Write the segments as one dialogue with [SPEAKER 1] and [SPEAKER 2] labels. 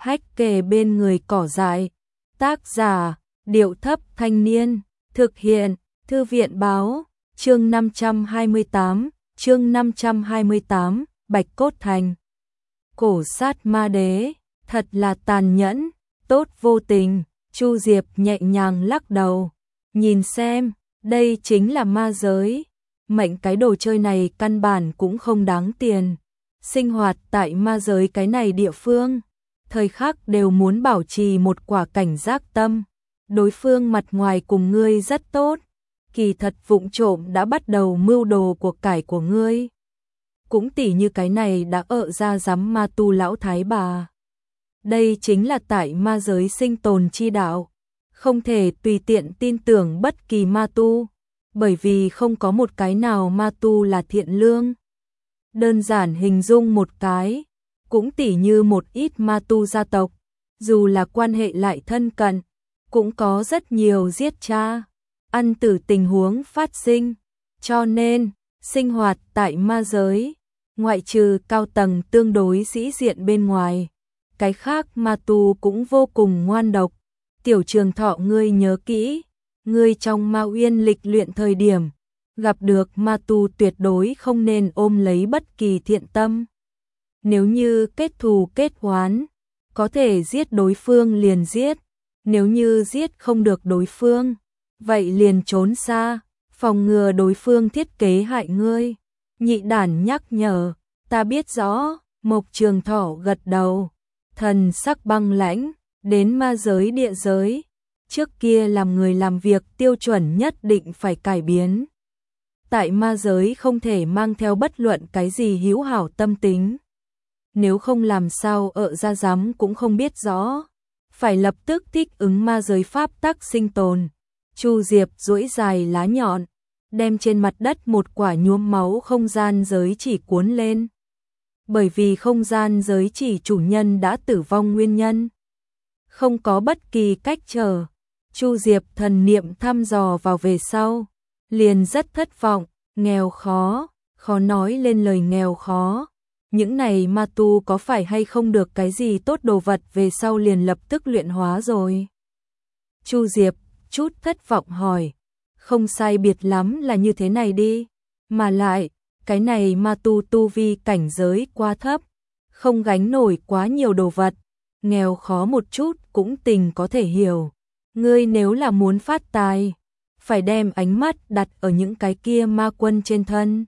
[SPEAKER 1] hách kề bên người cỏ dại. Tác giả, Điệu Thấp Thanh Niên. Thực hiện, Thư viện Báo. Chương 528, Bạch Cốt Thành. Cổ sát ma đế, thật là tàn nhẫn, tốt vô tình. Chu Diệp nhẹ nhàng lắc đầu. Nhìn xem, đây chính là ma giới. Mệnh cái đồ chơi này căn bản cũng không đáng tiền. Sinh hoạt tại ma giới cái này địa phương, thời khắc đều muốn bảo trì một quả cảnh giác tâm. Đối phương mặt ngoài cùng ngươi rất tốt, kỳ thật vụng trộm đã bắt đầu mưu đồ cuộc cải của ngươi. Cũng tỉ như cái này đã ra giám ma tu lão thái bà. Đây chính là tại ma giới sinh tồn chi đạo, không thể tùy tiện tin tưởng bất kỳ ma tu, bởi vì không có một cái nào ma tu là thiện lương. Đơn giản hình dung một cái, cũng tỉ như một ít ma tu gia tộc, dù là quan hệ lại thân cận, cũng có rất nhiều giết cha, ăn tử tình huống phát sinh. Cho nên, sinh hoạt tại ma giới, ngoại trừ cao tầng tương đối sĩ diện bên ngoài, cái khác ma tu cũng vô cùng ngoan độc. Tiểu Trường Thọ, ngươi nhớ kỹ, ngươi trong Ma Uyên lịch luyện thời điểm, gặp được ma tu tuyệt đối không nên ôm lấy bất kỳ thiện tâm. Nếu như kết thù kết oán, có thể giết đối phương liền giết, nếu như giết không được đối phương, vậy liền trốn xa, phòng ngừa đối phương thiết kế hại ngươi. Nhị đản nhắc nhở. Ta biết rõ. Mộc Trường Thọ gật đầu, thần sắc băng lãnh. Đến ma giới địa giới, trước kia làm người làm việc tiêu chuẩn nhất định phải cải biến. Tại ma giới không thể mang theo bất luận cái gì hữu hảo tâm tính. Nếu không làm sao ra giám cũng không biết rõ. Phải lập tức thích ứng ma giới pháp tắc sinh tồn. Chu Diệp duỗi dài lá nhọn, đem trên mặt đất một quả nhuốm máu không gian giới chỉ cuốn lên. Bởi vì không gian giới chỉ chủ nhân đã tử vong nguyên nhân, không có bất kỳ cách trở. Chu Diệp thần niệm thăm dò vào về sau, liền rất thất vọng. Nghèo khó, khó nói lên lời nghèo khó. Những này ma tu có phải hay không được cái gì tốt đồ vật về sau liền lập tức luyện hóa rồi? Chu Diệp chút thất vọng hỏi. Không sai biệt lắm là như thế này đi. Mà lại, cái này ma tu tu vi cảnh giới quá thấp, không gánh nổi quá nhiều đồ vật. Nghèo khó một chút cũng tình có thể hiểu. Ngươi nếu là muốn phát tài, phải đem ánh mắt đặt ở những cái kia ma quân trên thân.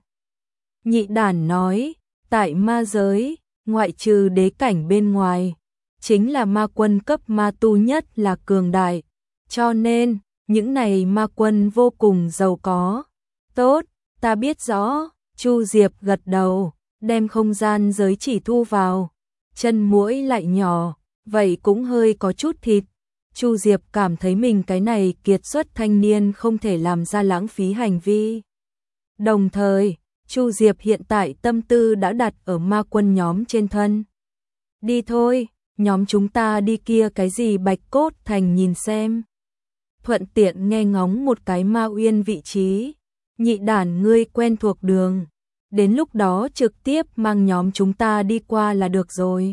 [SPEAKER 1] Nhị đản nói, tại ma giới, ngoại trừ đế cảnh bên ngoài, chính là ma quân cấp ma tu nhất là cường đại. Cho nên, những này ma quân vô cùng giàu có. Tốt, ta biết rõ. Chu Diệp gật đầu, đem không gian giới chỉ thu vào. Chân muỗi lại nhỏ, vậy cũng hơi có chút thịt. Chu Diệp cảm thấy mình cái này kiệt xuất thanh niên không thể làm ra lãng phí hành vi. Đồng thời, Chu Diệp hiện tại tâm tư đã đặt ở ma quân nhóm trên thân. Đi thôi, nhóm chúng ta đi kia cái gì Bạch Cốt Thành nhìn xem. Thuận tiện nghe ngóng một cái Ma Uyên vị trí. Nhị đản, ngươi quen thuộc đường, đến lúc đó trực tiếp mang nhóm chúng ta đi qua là được rồi.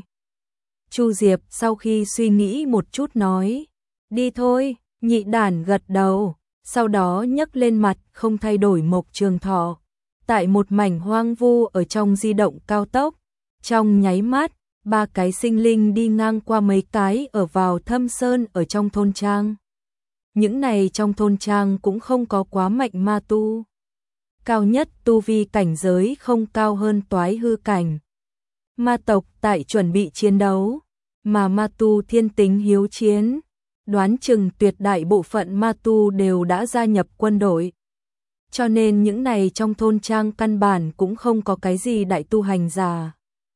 [SPEAKER 1] Chu Diệp sau khi suy nghĩ một chút nói, đi thôi. Nhị đản gật đầu, sau đó nhấc lên mặt không thay đổi Mộc Trường Thọ. Tại một mảnh hoang vu ở trong di động cao tốc, trong nháy mắt, ba cái sinh linh đi ngang qua mấy cái ở vào thâm sơn ở trong thôn trang. Những này trong thôn trang cũng không có quá mạnh ma tu. Cao nhất tu vi cảnh giới không cao hơn toái hư cảnh. Ma tộc tại chuẩn bị chiến đấu, mà ma tu thiên tính hiếu chiến, đoán chừng tuyệt đại bộ phận ma tu đều đã gia nhập quân đội. Cho nên những này trong thôn trang căn bản cũng không có cái gì đại tu hành giả.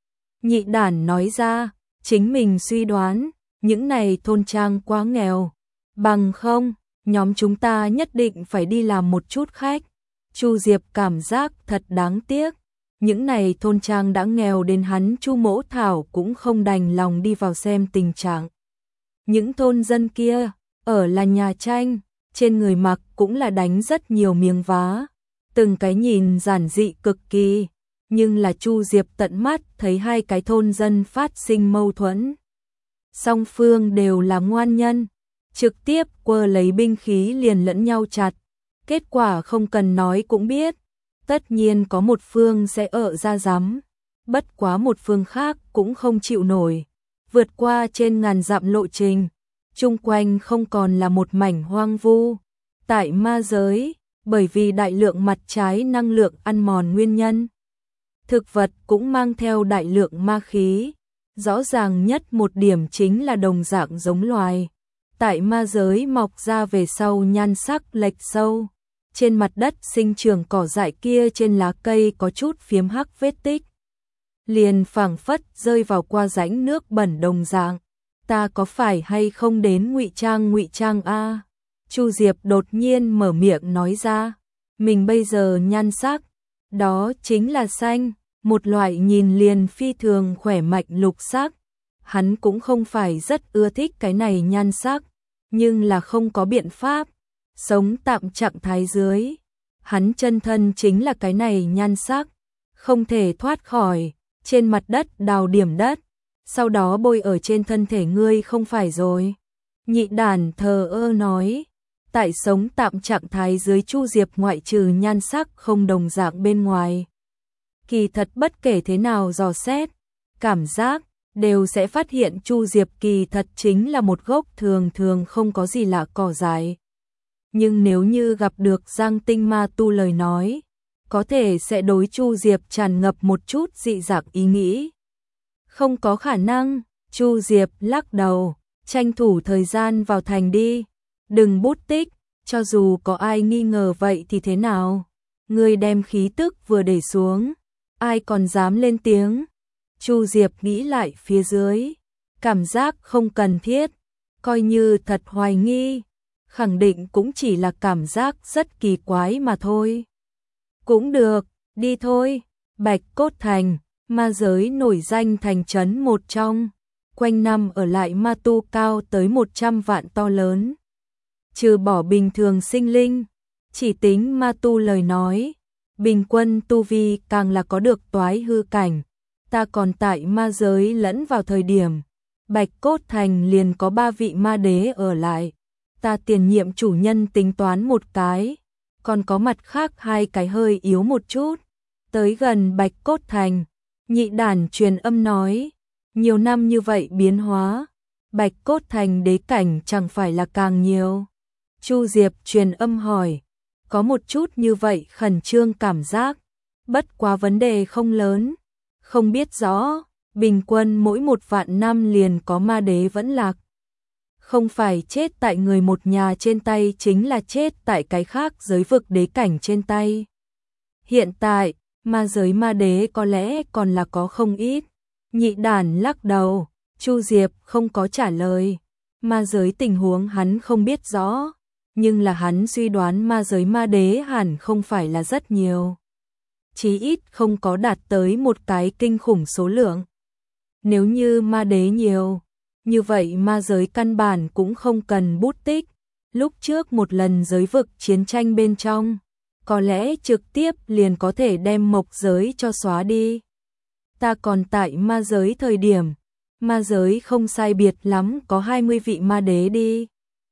[SPEAKER 1] Nhị đản nói ra, chính mình suy đoán, những này thôn trang quá nghèo, bằng không, nhóm chúng ta nhất định phải đi làm một chút khách. Chu Diệp cảm giác thật đáng tiếc, những này thôn trang đã nghèo đến hắn Chu Mỗ Thảo cũng không đành lòng đi vào xem tình trạng. Những thôn dân kia, ở là nhà tranh, trên người mặc cũng là đánh rất nhiều miếng vá, từng cái nhìn giản dị cực kỳ, nhưng là Chu Diệp tận mắt thấy hai cái thôn dân phát sinh mâu thuẫn. Song phương đều là ngoan nhân, trực tiếp quơ lấy binh khí liền lẫn nhau chặt. Kết quả không cần nói cũng biết, tất nhiên có một phương sẽ ợ ra rắm, bất quá một phương khác cũng không chịu nổi. Vượt qua trên ngàn dặm lộ trình, chung quanh không còn là một mảnh hoang vu. Tại ma giới, bởi vì đại lượng mặt trái năng lượng ăn mòn nguyên nhân, thực vật cũng mang theo đại lượng ma khí. Rõ ràng nhất một điểm chính là đồng dạng giống loài. Tại ma giới mọc ra về sau nhan sắc lệch sâu. Trên mặt đất sinh trưởng cỏ dại kia trên lá cây có chút phiếm hắc vết tích. Liền phảng phất rơi vào qua rãnh nước bẩn đồng dạng. Ta có phải hay không đến ngụy trang a? Chu Diệp đột nhiên mở miệng nói ra. Mình bây giờ nhan sắc, đó chính là xanh. Một loại nhìn liền phi thường khỏe mạnh lục sắc. Hắn cũng không phải rất ưa thích cái này nhan sắc, nhưng là không có biện pháp. Sống tạm trạng thái dưới, hắn chân thân chính là cái này nhan sắc, không thể thoát khỏi. Trên mặt đất đào điểm đất, sau đó bôi ở trên thân thể ngươi không phải rồi. Nhị đàn thờ ơ nói, tại sống tạm trạng thái dưới Chu Diệp ngoại trừ nhan sắc không đồng dạng bên ngoài. Kỳ thật bất kể thế nào dò xét, cảm giác, đều sẽ phát hiện Chu Diệp kỳ thật chính là một gốc thường thường không có gì lạ cỏ dại. Nhưng nếu như gặp được Giang Tinh Ma Tu lời nói, có thể sẽ đối Chu Diệp tràn ngập một chút dị dạng ý nghĩ. Không có khả năng, Chu Diệp lắc đầu, tranh thủ thời gian vào thành đi, đừng bút tích, cho dù có ai nghi ngờ vậy thì thế nào, ngươi đem khí tức vừa để xuống, ai còn dám lên tiếng. Chu Diệp nghĩ lại phía dưới, cảm giác không cần thiết, coi như thật hoài nghi, khẳng định cũng chỉ là cảm giác rất kỳ quái mà thôi. Cũng được, đi thôi. Bạch Cốt Thành, ma giới nổi danh thành trấn một trong, quanh năm ở lại ma tu cao tới 100 vạn to lớn. Trừ bỏ bình thường sinh linh, chỉ tính ma tu lời nói, bình quân tu vi càng là có được toái hư cảnh. Ta còn tại ma giới lẫn vào thời điểm, Bạch Cốt Thành liền có 3 vị ma đế ở lại. Ta tiền nhiệm chủ nhân tính toán một cái, còn có mặt khác 2 cái hơi yếu một chút. Tới gần Bạch Cốt Thành, nhị đàn truyền âm nói, nhiều năm như vậy biến hóa, Bạch Cốt Thành đế cảnh chẳng phải là càng nhiều. Chu Diệp truyền âm hỏi, có một chút như vậy khẩn trương cảm giác, bất quá vấn đề không lớn, không biết rõ, bình quân mỗi 1 vạn năm liền có ma đế vẫn lạc. Không phải chết tại người một nhà trên tay chính là chết tại cái khác giới vực đế cảnh trên tay. Hiện tại, ma giới ma đế có lẽ còn là có không ít. Nhị đàn lắc đầu, Chu Diệp không có trả lời. Ma giới tình huống hắn không biết rõ, nhưng là hắn suy đoán ma giới ma đế hẳn không phải là rất nhiều. Chí ít không có đạt tới một cái kinh khủng số lượng. Nếu như ma đế nhiều, như vậy ma giới căn bản cũng không cần bút tích. Lúc trước một lần giới vực chiến tranh bên trong, có lẽ trực tiếp liền có thể đem mộc giới cho xóa đi. Ta còn tại ma giới thời điểm, ma giới không sai biệt lắm có 20 vị ma đế đi.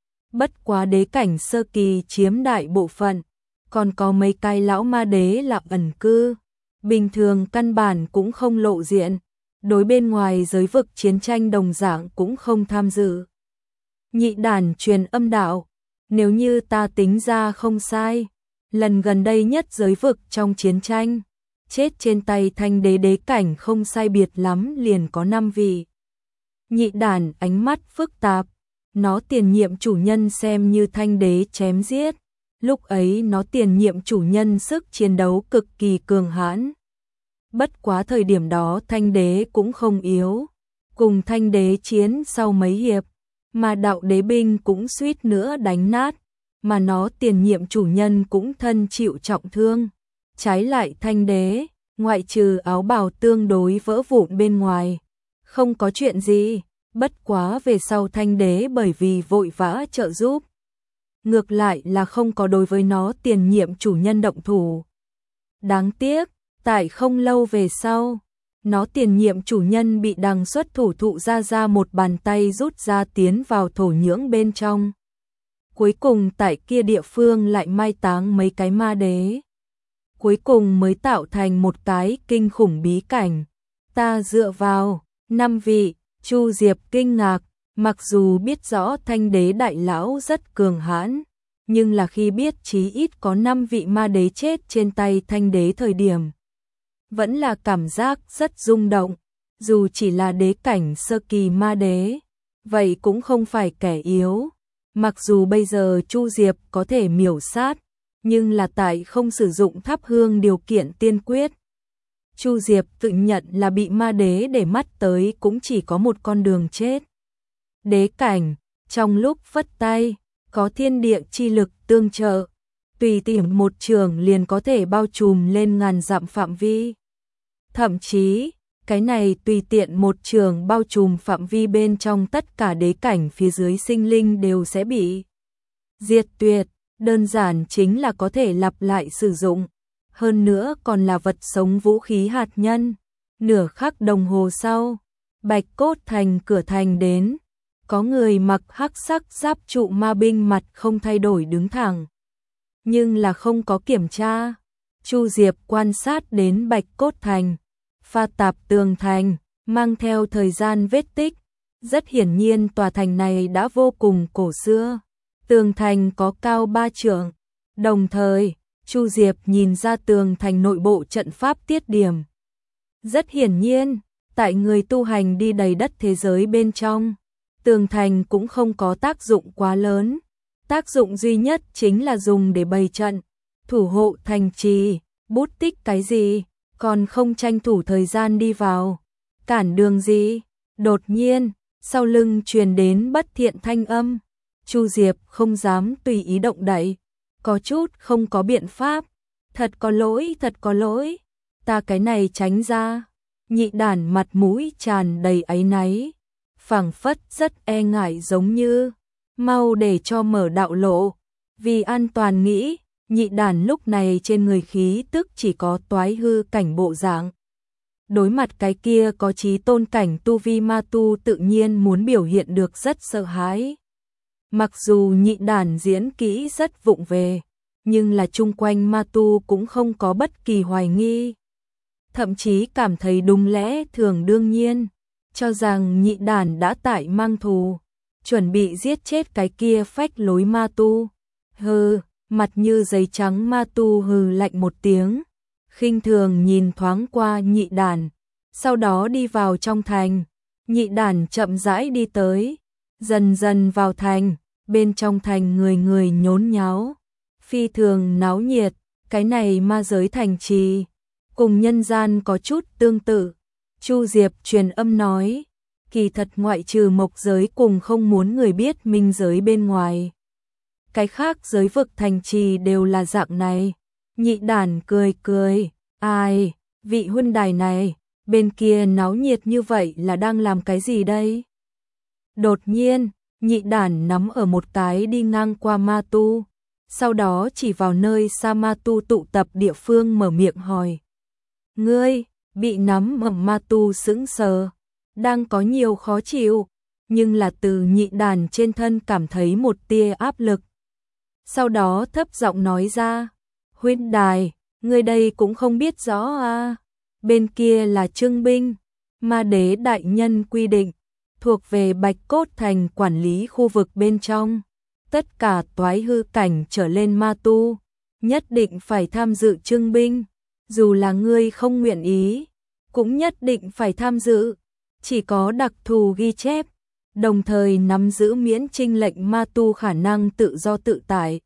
[SPEAKER 1] Bất quá đế cảnh sơ kỳ chiếm đại bộ phận, còn có mấy cái lão ma đế là ẩn cư, bình thường căn bản cũng không lộ diện, đối bên ngoài giới vực chiến tranh đồng dạng cũng không tham dự. Nhị đàn truyền âm đạo, nếu như ta tính ra không sai, lần gần đây nhất giới vực trong chiến tranh, chết trên tay thanh đế đế cảnh không sai biệt lắm liền có 5 vị. Nhị đàn ánh mắt phức tạp, nó tiền nhiệm chủ nhân xem như thanh đế chém giết, lúc ấy nó tiền nhiệm chủ nhân sức chiến đấu cực kỳ cường hãn. Bất quá thời điểm đó thanh đế cũng không yếu, cùng thanh đế chiến sau mấy hiệp, mà đạo đế binh cũng suýt nữa đánh nát, mà nó tiền nhiệm chủ nhân cũng thân chịu trọng thương. Trái lại thanh đế, ngoại trừ áo bào tương đối vỡ vụn bên ngoài, không có chuyện gì, bất quá về sau thanh đế bởi vì vội vã trợ giúp. Ngược lại là không có đối với nó tiền nhiệm chủ nhân động thủ. Đáng tiếc, tại không lâu về sau, Nó tiền nhiệm chủ nhân bị đằng xuất thủ thụ ra một bàn tay rút ra tiến vào thổ nhưỡng bên trong. Cuối cùng tại kia địa phương lại mai táng mấy cái ma đế. Cuối cùng mới tạo thành một cái kinh khủng bí cảnh. Ta dựa vào 5 vị, Chu Diệp kinh ngạc, mặc dù biết rõ Thanh đế đại lão rất cường hãn, nhưng là khi biết chí ít có 5 vị ma đế chết trên tay Thanh đế thời điểm, vẫn là cảm giác rất rung động, dù chỉ là đế cảnh sơ kỳ ma đế, vậy cũng không phải kẻ yếu. Mặc dù bây giờ Chu Diệp có thể miểu sát, nhưng là tại không sử dụng thắp hương điều kiện tiên quyết. Chu Diệp tự nhận là bị ma đế để mắt tới cũng chỉ có một con đường chết. Đế cảnh, trong lúc phất tay, có thiên địa chi lực tương trợ, tùy tiện một trường liền có thể bao trùm lên ngàn dặm phạm vi. Thậm chí, cái này tùy tiện một trường bao trùm phạm vi bên trong tất cả đế cảnh phía dưới sinh linh đều sẽ bị diệt tuyệt, đơn giản chính là có thể lặp lại sử dụng. Hơn nữa còn là vật sống vũ khí hạt nhân. Nửa khắc đồng hồ sau, Bạch Cốt Thành cửa thành đến, có người mặc hắc sắc giáp trụ ma binh mặt không thay đổi đứng thẳng. Nhưng là không có kiểm tra. Chu Diệp quan sát đến Bạch Cốt Thành, pha tạp tường thành, mang theo thời gian vết tích. Rất hiển nhiên tòa thành này đã vô cùng cổ xưa. Tường thành có cao 3 trượng, đồng thời Chu Diệp nhìn ra tường thành nội bộ trận pháp tiết điểm. Rất hiển nhiên, tại người tu hành đi đầy đất thế giới bên trong, tường thành cũng không có tác dụng quá lớn. Tác dụng duy nhất chính là dùng để bày trận, thủ hộ thành trì, bút tích cái gì, còn không tranh thủ thời gian đi vào. Cản đường gì? Đột nhiên, sau lưng truyền đến bất thiện thanh âm. Chu Diệp không dám tùy ý động đậy, có chút không có biện pháp. Thật có lỗi, ta cái này tránh ra. Nhị đản mặt mũi tràn đầy áy náy, phảng phất rất e ngại giống như, mau để cho mở đạo lộ. Vì an toàn nghĩ, nhị đản lúc này trên người khí tức chỉ có toái hư cảnh bộ dạng. Đối mặt cái kia có chí tôn cảnh tu vi ma tu tự nhiên muốn biểu hiện được rất sợ hãi. Mặc dù nhị đản diễn kỹ rất vụng về, nhưng là chung quanh ma tu cũng không có bất kỳ hoài nghi. Thậm chí cảm thấy đúng lẽ thường đương nhiên, cho rằng nhị đản đã tại mang thù, chuẩn bị giết chết cái kia phách lối ma tu. Hừ, mặt như giấy trắng ma tu hừ lạnh một tiếng, khinh thường nhìn thoáng qua nhị đản, sau đó đi vào trong thành. Nhị đản chậm rãi đi tới, dần dần vào thành, bên trong thành người người nhốn nháo, phi thường náo nhiệt. Cái này ma giới thành trì, cùng nhân gian có chút tương tự. Chu Diệp truyền âm nói, kỳ thật ngoại trừ mộc giới cùng không muốn người biết minh giới bên ngoài, cái khác giới vực thành trì đều là dạng này. Nhị đản cười cười, ai, vị huynh đài này, bên kia náo nhiệt như vậy là đang làm cái gì đây? Đột nhiên, nhị đản nắm ở một cái đi ngang qua ma tu, sau đó chỉ vào nơi sa ma tu tụ tập địa phương mở miệng hỏi. Ngươi, bị nắm ở ma tu sững sờ, đang có nhiều khó chịu, nhưng là từ nhị đản trên thân cảm thấy một tia áp lực. Sau đó thấp giọng nói ra, huynh đài, ngươi đây cũng không biết rõ à, bên kia là trưng binh, ma đế đại nhân quy định, thuộc về Bạch Cốt Thành quản lý khu vực bên trong. Tất cả toái hư cảnh trở lên ma tu, nhất định phải tham dự trưng binh, dù là ngươi không nguyện ý, cũng nhất định phải tham dự, chỉ có đặc thù ghi chép, đồng thời nắm giữ miễn trinh lệnh ma tu khả năng tự do tự tại.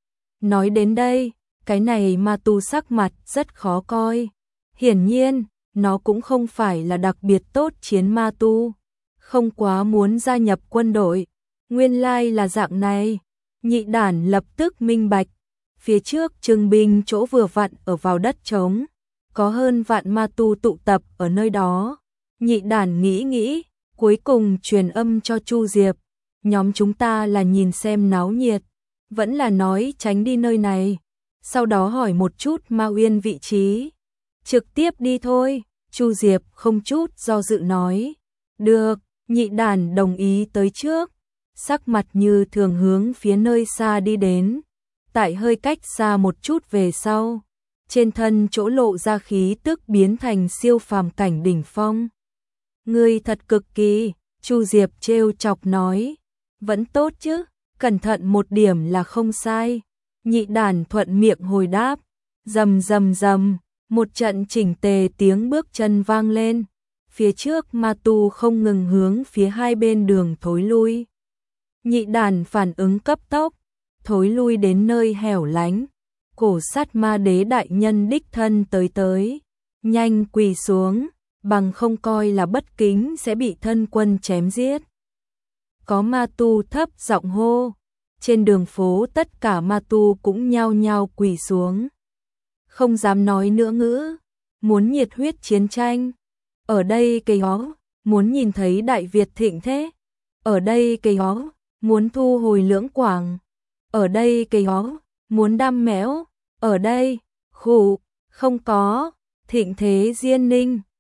[SPEAKER 1] Nói đến đây, cái này ma tu sắc mặt rất khó coi, hiển nhiên, nó cũng không phải là đặc biệt tốt chiến ma tu, không quá muốn gia nhập quân đội. Nguyên lai là dạng này. Nhị đản lập tức minh bạch, phía trước trưng binh chỗ vừa vặn ở vào đất trống, có hơn vạn ma tu tụ tập ở nơi đó. Nhị đản nghĩ, cuối cùng truyền âm cho Chu Diệp, nhóm chúng ta là nhìn xem náo nhiệt, vẫn là nói tránh đi nơi này, sau đó hỏi một chút Ma Uyên vị trí, trực tiếp đi thôi. Chu Diệp không chút do dự nói. Được, Nhị Đản đồng ý tới trước. Sắc mặt như thường hướng phía nơi xa đi đến. Tại hơi cách xa một chút về sau. Trên thân chỗ lộ ra khí tức biến thành siêu phàm cảnh đỉnh phong. Ngươi thật cực kỳ, Chu Diệp trêu chọc nói. Vẫn tốt chứ, cẩn thận một điểm là không sai. Nhị Đản thuận miệng hồi đáp. Rầm rầm rầm, một trận chỉnh tề tiếng bước chân vang lên. Phía trước ma tu không ngừng hướng phía hai bên đường thối lui. Nhị Đản phản ứng cấp tốc, thối lui đến nơi hẻo lánh. Cổ sát ma đế đại nhân đích thân tới. Nhanh quỳ xuống, bằng không coi là bất kính sẽ bị thân quân chém giết. Có ma tu thấp giọng hô. Trên đường phố tất cả ma tu cũng nhao nhao quỳ xuống. Không dám nói nữa ngữ, muốn nhiệt huyết chiến tranh. Ở đây cây hó, muốn nhìn thấy Đại Việt thịnh thế. Ở đây cây hó, muốn thu hồi Lưỡng Quảng. Ở đây cây hó, muốn đam mẽo. Ở đây, khủ, không có, thịnh thế Diên Ninh.